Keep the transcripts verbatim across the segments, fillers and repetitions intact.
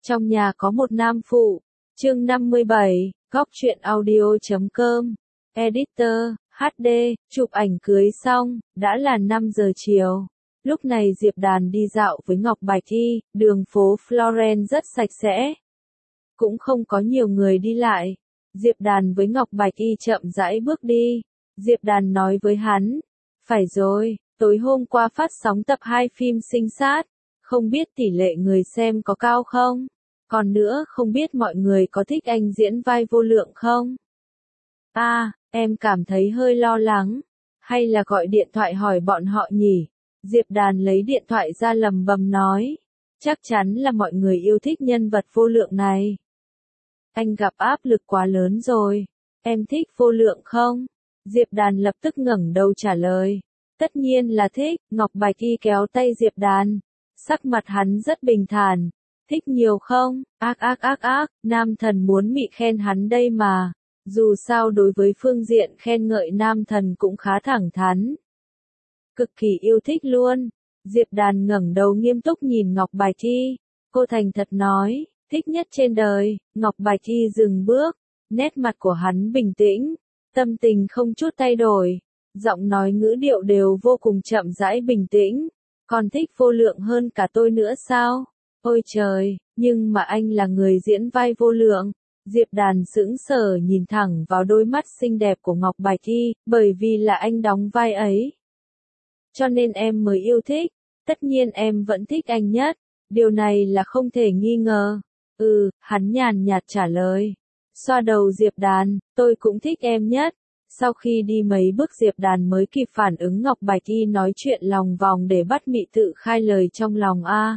Trong nhà có một nam phụ. Chương năm mươi bảy, góc truyện audio chấm com. Editor, hát đê, chụp ảnh cưới xong, đã là năm giờ chiều. Lúc này Diệp Đàn đi dạo với Ngọc Bạch Y, đường phố Florence rất sạch sẽ. Cũng không có nhiều người đi lại. Diệp Đàn với Ngọc Bạch Y chậm rãi bước đi. Diệp Đàn nói với hắn, phải rồi, tối hôm qua phát sóng tập hai phim Sinh Sát, không biết tỷ lệ người xem có cao không? Còn nữa không biết mọi người có thích anh diễn vai Vô Lượng không? À, em cảm thấy hơi lo lắng. Hay là gọi điện thoại hỏi bọn họ nhỉ? Diệp Đàn lấy điện thoại ra lầm bầm nói. Chắc chắn là mọi người yêu thích nhân vật Vô Lượng này. Anh gặp áp lực quá lớn rồi. Em thích Vô Lượng không? Diệp Đàn lập tức ngẩng đầu trả lời. Tất nhiên là thích. Ngọc Bạch Y kéo tay Diệp Đàn. Sắc mặt hắn rất bình thản. Thích nhiều không? Ác ác ác ác, nam thần muốn mị khen hắn đây mà. Dù sao đối với phương diện khen ngợi nam thần cũng khá thẳng thắn. Cực kỳ yêu thích luôn. Diệp Đàn ngẩng đầu nghiêm túc nhìn Ngọc Bạch Y. Cô thành thật nói, thích nhất trên đời. Ngọc Bạch Y dừng bước. Nét mặt của hắn bình tĩnh. Tâm tình không chút thay đổi. Giọng nói ngữ điệu đều vô cùng chậm rãi bình tĩnh. Còn thích Vô Lượng hơn cả tôi nữa sao? Ôi trời, nhưng mà anh là người diễn vai Vô Lượng. Diệp Đàn sững sờ nhìn thẳng vào đôi mắt xinh đẹp của Ngọc Bạch Y, bởi vì là anh đóng vai ấy. Cho nên em mới yêu thích. Tất nhiên em vẫn thích anh nhất. Điều này là không thể nghi ngờ. Ừ, hắn nhàn nhạt trả lời. Xoa đầu Diệp Đàn, tôi cũng thích em nhất. Sau khi đi mấy bước Diệp Đàn mới kịp phản ứng Ngọc Bạch Y nói chuyện lòng vòng để bắt mị tự khai lời trong lòng a.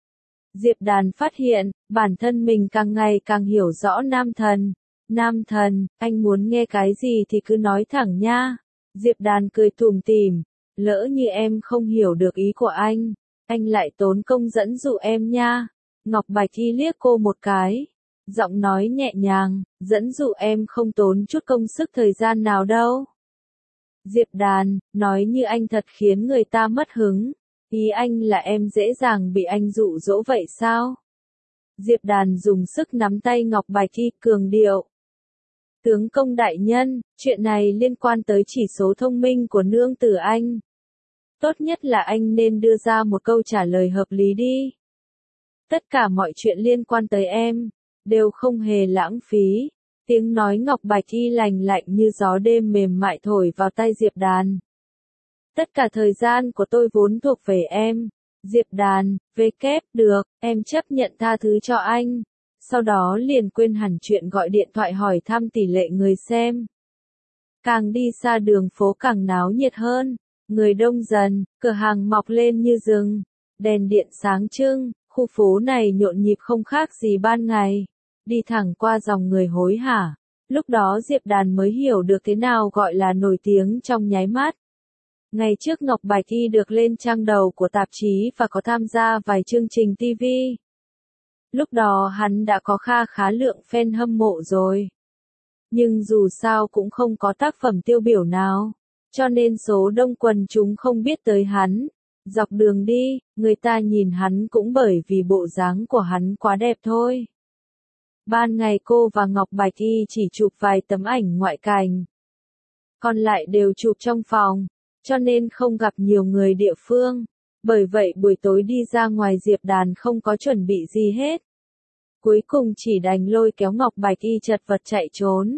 Diệp Đàn phát hiện, bản thân mình càng ngày càng hiểu rõ nam thần. Nam thần, anh muốn nghe cái gì thì cứ nói thẳng nha. Diệp Đàn cười tủm tỉm, lỡ như em không hiểu được ý của anh, anh lại tốn công dẫn dụ em nha. Ngọc Bạch Y liếc cô một cái, giọng nói nhẹ nhàng, dẫn dụ em không tốn chút công sức thời gian nào đâu. Diệp Đàn, nói như anh thật khiến người ta mất hứng. Ý anh là em dễ dàng bị anh dụ dỗ vậy sao? Diệp Đàn dùng sức nắm tay Ngọc Bạch Y cường điệu. Tướng công đại nhân, chuyện này liên quan tới chỉ số thông minh của nương tử anh. Tốt nhất là anh nên đưa ra một câu trả lời hợp lý đi. Tất cả mọi chuyện liên quan tới em, đều không hề lãng phí. Tiếng nói Ngọc Bạch Y lành lạnh như gió đêm mềm mại thổi vào tai Diệp Đàn. Tất cả thời gian của tôi vốn thuộc về em. Diệp Đàn, về kép, được, em chấp nhận tha thứ cho anh. Sau đó liền quên hẳn chuyện gọi điện thoại hỏi thăm tỷ lệ người xem. Càng đi xa đường phố càng náo nhiệt hơn. Người đông dần, cửa hàng mọc lên như rừng. Đèn điện sáng trưng, khu phố này nhộn nhịp không khác gì ban ngày. Đi thẳng qua dòng người hối hả. Lúc đó Diệp Đàn mới hiểu được thế nào gọi là nổi tiếng trong nháy mắt. Ngày trước Ngọc Bạch Y được lên trang đầu của tạp chí và có tham gia vài chương trình ti vi. Lúc đó hắn đã có kha khá lượng fan hâm mộ rồi. Nhưng dù sao cũng không có tác phẩm tiêu biểu nào. Cho nên số đông quần chúng không biết tới hắn. Dọc đường đi, người ta nhìn hắn cũng bởi vì bộ dáng của hắn quá đẹp thôi. Ban ngày cô và Ngọc Bạch Y chỉ chụp vài tấm ảnh ngoại cảnh. Còn lại đều chụp trong phòng. Cho nên không gặp nhiều người địa phương. Bởi vậy buổi tối đi ra ngoài Diệp Đàn không có chuẩn bị gì hết. Cuối cùng chỉ đành lôi kéo Ngọc Bạch Y chật vật chạy trốn.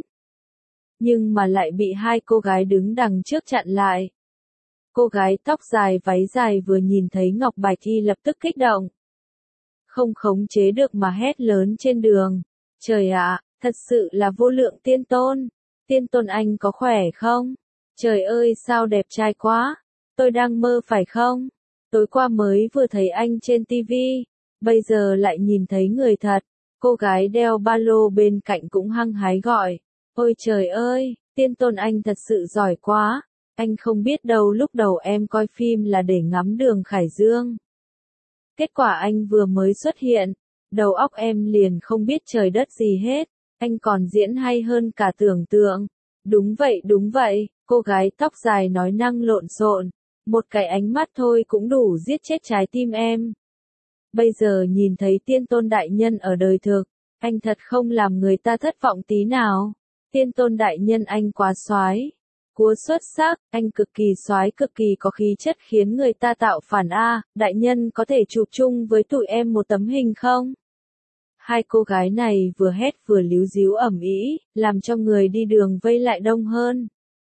Nhưng mà lại bị hai cô gái đứng đằng trước chặn lại. Cô gái tóc dài váy dài vừa nhìn thấy Ngọc Bạch Y lập tức kích động. Không khống chế được mà hét lớn trên đường. Trời ạ, thật sự là Vô Lượng tiên tôn. Tiên tôn anh có khỏe không? Trời ơi sao đẹp trai quá. Tôi đang mơ phải không? Tối qua mới vừa thấy anh trên ti vi. Bây giờ lại nhìn thấy người thật. Cô gái đeo ba lô bên cạnh cũng hăng hái gọi. Ôi trời ơi, tiên tôn anh thật sự giỏi quá. Anh không biết đâu lúc đầu em coi phim là để ngắm Đường Khải Dương. Kết quả anh vừa mới xuất hiện. Đầu óc em liền không biết trời đất gì hết. Anh còn diễn hay hơn cả tưởng tượng. Đúng vậy đúng vậy, cô gái tóc dài nói năng lộn xộn. Một cái ánh mắt thôi cũng đủ giết chết trái tim em. Bây giờ nhìn thấy tiên tôn đại nhân ở đời thực, anh thật không làm người ta thất vọng tí nào. Tiên tôn đại nhân anh quá soái, cúa xuất sắc, anh cực kỳ soái cực kỳ có khí chất khiến người ta tạo phản a, đại nhân có thể chụp chung với tụi em một tấm hình không? Hai cô gái này vừa hét vừa líu díu ầm ĩ, làm cho người đi đường vây lại đông hơn.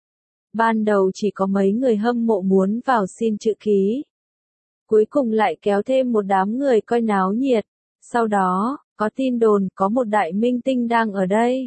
Ban đầu chỉ có mấy người hâm mộ muốn vào xin chữ ký. Cuối cùng lại kéo thêm một đám người coi náo nhiệt. Sau đó, có tin đồn có một đại minh tinh đang ở đây.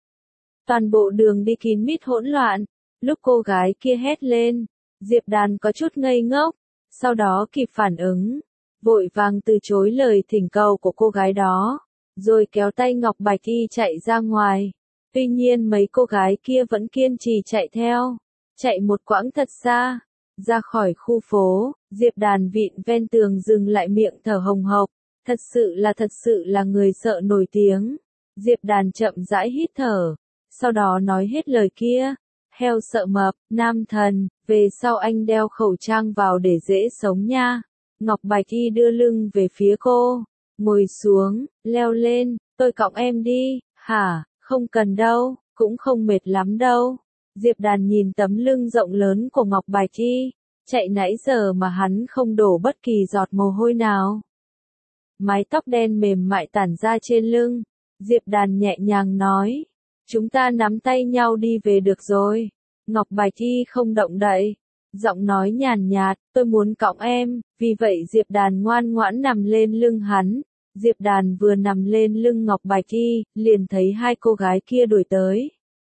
Toàn bộ đường đi kín mít hỗn loạn. Lúc cô gái kia hét lên, Diệp Đàn có chút ngây ngốc, sau đó kịp phản ứng, vội vàng từ chối lời thỉnh cầu của cô gái đó, rồi kéo tay Ngọc Bạch Y chạy ra ngoài. Tuy nhiên mấy cô gái kia vẫn kiên trì chạy theo, chạy một quãng thật xa, ra khỏi khu phố, Diệp Đàn vịn ven tường dừng lại miệng thở hồng hộc, thật sự là thật sự là người sợ nổi tiếng. Diệp Đàn chậm rãi hít thở, sau đó nói hết lời kia. Heo sợ mập, nam thần, về sau anh đeo khẩu trang vào để dễ sống nha. Ngọc Bạch Y đưa lưng về phía cô, ngồi xuống, leo lên, tôi cõng em đi. Hả, không cần đâu, cũng không mệt lắm đâu. Diệp Đàn nhìn tấm lưng rộng lớn của Ngọc Bạch Y, chạy nãy giờ mà hắn không đổ bất kỳ giọt mồ hôi nào. Mái tóc đen mềm mại tản ra trên lưng, Diệp Đàn nhẹ nhàng nói. Chúng ta nắm tay nhau đi về được rồi. Ngọc Bạch Y không động đậy. Giọng nói nhàn nhạt, tôi muốn cõng em. Vì vậy Diệp Đàn ngoan ngoãn nằm lên lưng hắn. Diệp Đàn vừa nằm lên lưng Ngọc Bạch Y, liền thấy hai cô gái kia đuổi tới.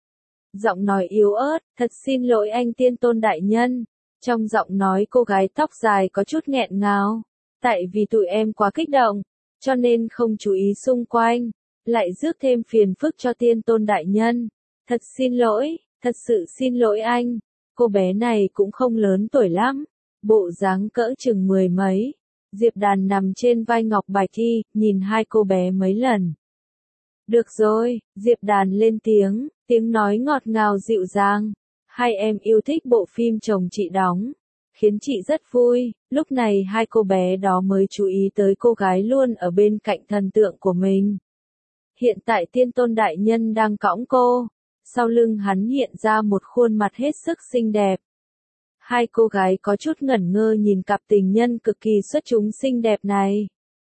Giọng nói yếu ớt, thật xin lỗi anh tiên tôn đại nhân. Trong giọng nói cô gái tóc dài có chút nghẹn ngào. Tại vì tụi em quá kích động, cho nên không chú ý xung quanh. Lại rước thêm phiền phức cho tiên tôn đại nhân. Thật xin lỗi, thật sự xin lỗi anh. Cô bé này cũng không lớn tuổi lắm, bộ dáng cỡ chừng mười mấy. Diệp Đàn nằm trên vai Ngọc Bạch Y, nhìn hai cô bé mấy lần. Được rồi, Diệp Đàn lên tiếng, tiếng nói ngọt ngào dịu dàng. Hai em yêu thích bộ phim chồng chị đóng, khiến chị rất vui. Lúc này hai cô bé đó mới chú ý tới cô gái luôn ở bên cạnh thần tượng của mình. Hiện tại tiên tôn đại nhân đang cõng cô, sau lưng hắn hiện ra một khuôn mặt hết sức xinh đẹp. Hai cô gái có chút ngẩn ngơ nhìn cặp tình nhân cực kỳ xuất chúng xinh đẹp này.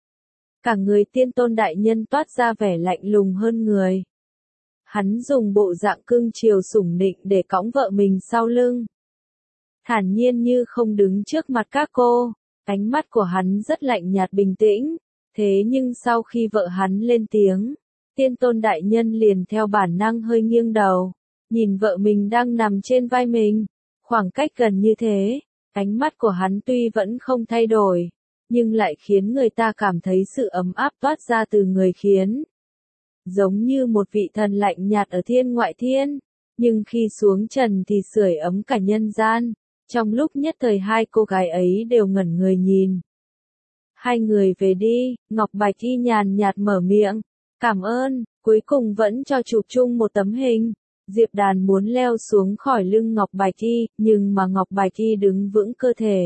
Cả người tiên tôn đại nhân toát ra vẻ lạnh lùng hơn người. Hắn dùng bộ dạng cưng chiều sủng nịnh để cõng vợ mình sau lưng. Thản nhiên như không đứng trước mặt các cô, ánh mắt của hắn rất lạnh nhạt bình tĩnh. Thế nhưng sau khi vợ hắn lên tiếng, tiên tôn đại nhân liền theo bản năng hơi nghiêng đầu, nhìn vợ mình đang nằm trên vai mình, khoảng cách gần như thế, ánh mắt của hắn tuy vẫn không thay đổi, nhưng lại khiến người ta cảm thấy sự ấm áp toát ra từ người khiến. Giống như một vị thần lạnh nhạt ở thiên ngoại thiên, nhưng khi xuống trần thì sưởi ấm cả nhân gian. Trong lúc nhất thời hai cô gái ấy đều ngẩn người nhìn. Hai người về đi, Ngọc Bạch Y nhàn nhạt mở miệng. Cảm ơn, cuối cùng vẫn cho chụp chung một tấm hình. Diệp Đàn muốn leo xuống khỏi lưng Ngọc Bạch Y, nhưng mà Ngọc Bạch Y đứng vững cơ thể.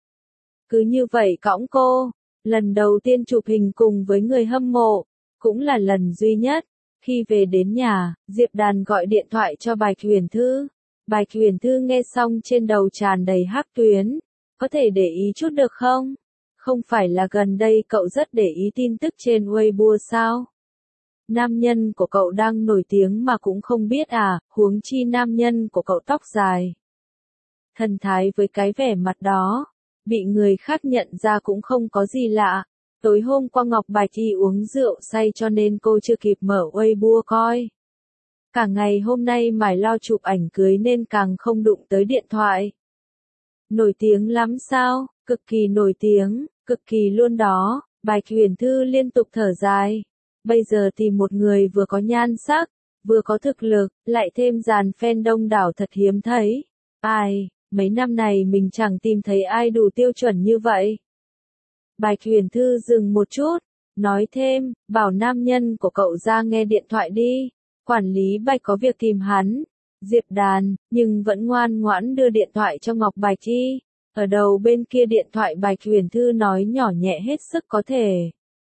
Cứ như vậy cõng cô, lần đầu tiên chụp hình cùng với người hâm mộ, cũng là lần duy nhất. Khi về đến nhà, Diệp Đàn gọi điện thoại cho Bạch Huyền Thư. Bạch Huyền Thư nghe xong trên đầu tràn đầy hắc tuyến. Có thể để ý chút được không? Không phải là gần đây cậu rất để ý tin tức trên Weibo sao? Nam nhân của cậu đang nổi tiếng mà cũng không biết à, huống chi nam nhân của cậu tóc dài. Thần thái với cái vẻ mặt đó, bị người khác nhận ra cũng không có gì lạ. Tối hôm qua Ngọc Bạch Y uống rượu say cho nên cô chưa kịp mở Weibo coi. Cả ngày hôm nay mải lo chụp ảnh cưới nên càng không đụng tới điện thoại. Nổi tiếng lắm sao, cực kỳ nổi tiếng, cực kỳ luôn đó, Bạch Huyền Thư liên tục thở dài. Bây giờ tìm một người vừa có nhan sắc, vừa có thực lực, lại thêm dàn fan đông đảo thật hiếm thấy. Ai, mấy năm này mình chẳng tìm thấy ai đủ tiêu chuẩn như vậy. Bạch Huyền Thư dừng một chút, nói thêm, bảo nam nhân của cậu ra nghe điện thoại đi. Quản lý Bạch có việc tìm hắn. Diệp Đàn, nhưng vẫn ngoan ngoãn đưa điện thoại cho Ngọc Bạch Y. Ở đầu bên kia điện thoại Bạch Huyền Thư nói nhỏ nhẹ hết sức có thể.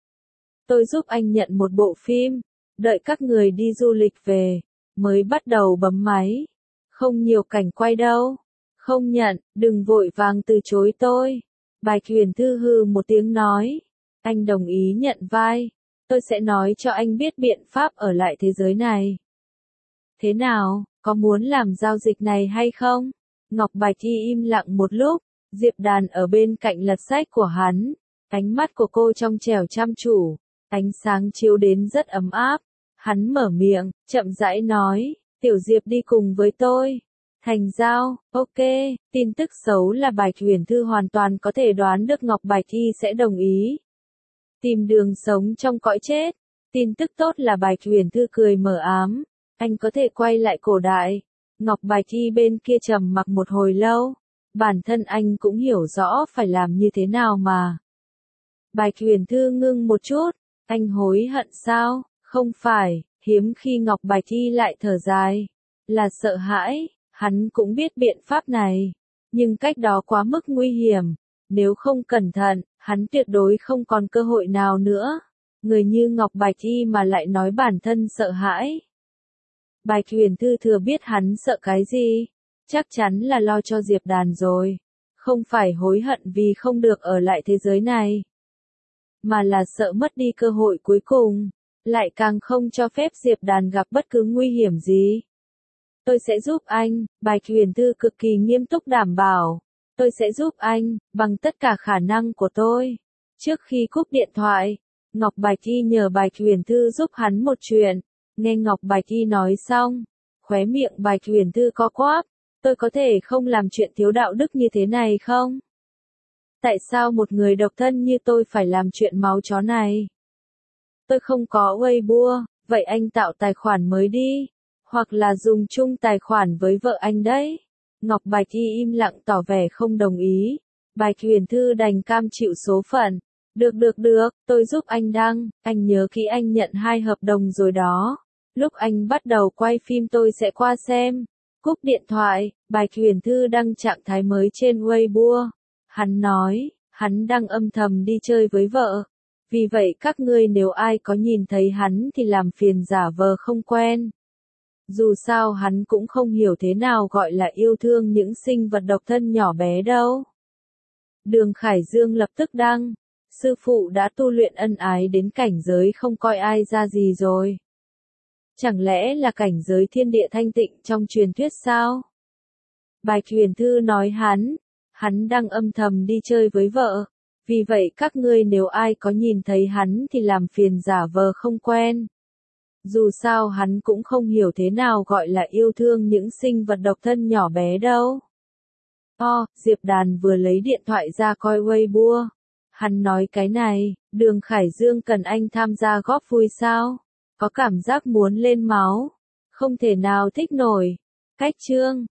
Tôi giúp anh nhận một bộ phim, đợi các người đi du lịch về, mới bắt đầu bấm máy. Không nhiều cảnh quay đâu. Không nhận, đừng vội vàng từ chối tôi. Bạch Huyền Thư hừ một tiếng nói. Anh đồng ý nhận vai. Tôi sẽ nói cho anh biết biện pháp ở lại thế giới này. Thế nào, có muốn làm giao dịch này hay không? Ngọc Bạch Y im lặng một lúc, Diệp Đàn ở bên cạnh lật sách của hắn. Ánh mắt của cô trong trẻo chăm chủ, ánh sáng chiếu đến rất ấm áp. Hắn mở miệng, chậm rãi nói, Tiểu Diệp đi cùng với tôi. Thành giao, ok, tin tức xấu là Bạch Huyền Thư hoàn toàn có thể đoán được Ngọc Bạch Y sẽ đồng ý. Tìm đường sống trong cõi chết. Tin tức tốt là Bạch Huyền Thư cười mờ ám. Anh có thể quay lại cổ đại. Ngọc Bạch Y bên kia trầm mặc một hồi lâu. Bản thân anh cũng hiểu rõ phải làm như thế nào mà. Bạch Huyền Thư ngưng một chút. Anh hối hận sao? Không phải, hiếm khi Ngọc Bạch Y lại thở dài. Là sợ hãi, hắn cũng biết biện pháp này. Nhưng cách đó quá mức nguy hiểm. Nếu không cẩn thận, hắn tuyệt đối không còn cơ hội nào nữa. Người như Ngọc Bạch Y mà lại nói bản thân sợ hãi. Bạch Huyền Thư thừa biết hắn sợ cái gì. Chắc chắn là lo cho Diệp Đàn rồi. Không phải hối hận vì không được ở lại thế giới này. Mà là sợ mất đi cơ hội cuối cùng. Lại càng không cho phép Diệp Đàn gặp bất cứ nguy hiểm gì. Tôi sẽ giúp anh, Bạch Huyền Thư cực kỳ nghiêm túc đảm bảo. Tôi sẽ giúp anh, bằng tất cả khả năng của tôi. Trước khi cúp điện thoại, Ngọc Bạch Y nhờ Bạch Huyền Thư giúp hắn một chuyện. Nghe Ngọc Bạch Y nói xong, khóe miệng Bạch Huyền Thư co quắp. Tôi có thể không làm chuyện thiếu đạo đức như thế này không? Tại sao một người độc thân như tôi phải làm chuyện máu chó này? Tôi không có Weibo, vậy anh tạo tài khoản mới đi. Hoặc là dùng chung tài khoản với vợ anh đấy. Ngọc Bạch Y im lặng tỏ vẻ không đồng ý. Bạch Huyền Thư đành cam chịu số phận. Được được được, tôi giúp anh đăng, anh nhớ kỹ anh nhận hai hợp đồng rồi đó. Lúc anh bắt đầu quay phim tôi sẽ qua xem. Cúp điện thoại, Bạch Huyền Thư đăng trạng thái mới trên Weibo. Hắn nói, hắn đang âm thầm đi chơi với vợ. Vì vậy các ngươi nếu ai có nhìn thấy hắn thì làm phiền giả vờ không quen. Dù sao hắn cũng không hiểu thế nào gọi là yêu thương những sinh vật độc thân nhỏ bé đâu. Đường Khải Dương lập tức đăng. Sư phụ đã tu luyện ân ái đến cảnh giới không coi ai ra gì rồi. Chẳng lẽ là cảnh giới thiên địa thanh tịnh trong truyền thuyết sao? Bạch Huyền Thư nói hắn. Hắn đang âm thầm đi chơi với vợ. Vì vậy các ngươi nếu ai có nhìn thấy hắn thì làm phiền giả vờ không quen. Dù sao hắn cũng không hiểu thế nào gọi là yêu thương những sinh vật độc thân nhỏ bé đâu. O, Diệp Đàn vừa lấy điện thoại ra coi Weibo. Hắn nói cái này, Đường Khải Dương cần anh tham gia góp vui sao? Có cảm giác muốn lên máu. Không thể nào thích nổi. Cách chương.